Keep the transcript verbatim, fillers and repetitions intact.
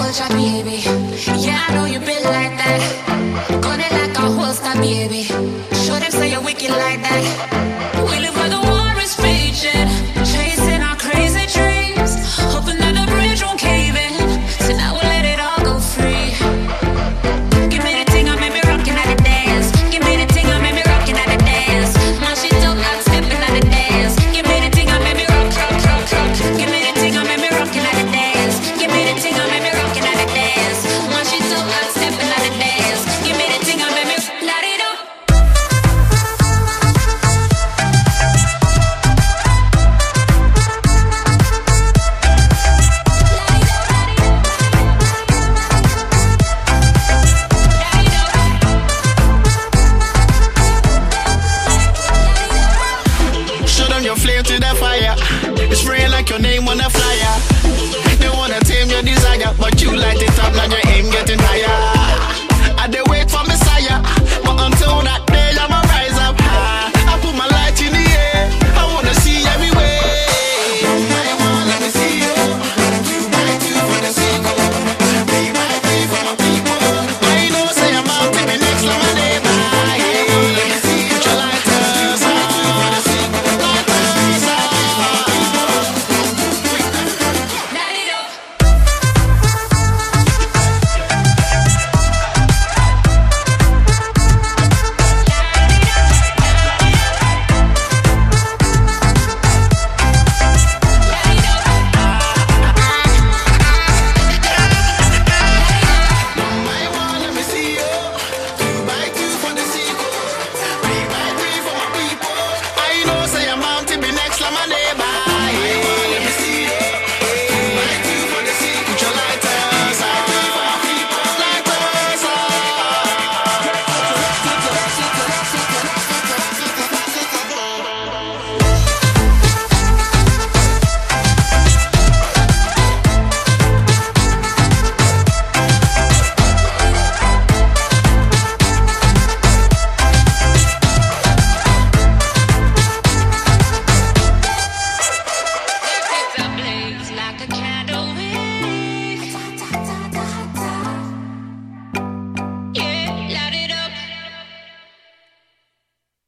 vulture, baby. Yeah, I know you been like that. Gun it like a holster, baby. Show them say you're wicked like that. We live where the war is raging, chasing our crazy dreams, hoping that the bridge won't cave in. So now we'll let it all go free. Give me the thing, I made me rockin' at the dance. Give me the thing, I made me rockin' at the dance. Now she don't got stepping at the dance. Give me the thing, I made me rock, rock, rock, rock. Give me the thing, I made me rockin' at the dance. Give me the thing, I made me rockin' at the dance. Now she don't got stepping at the dance. Give me the thing, I made me light it up. Show them your flame to the fire. It's spraying like your name on the flyer.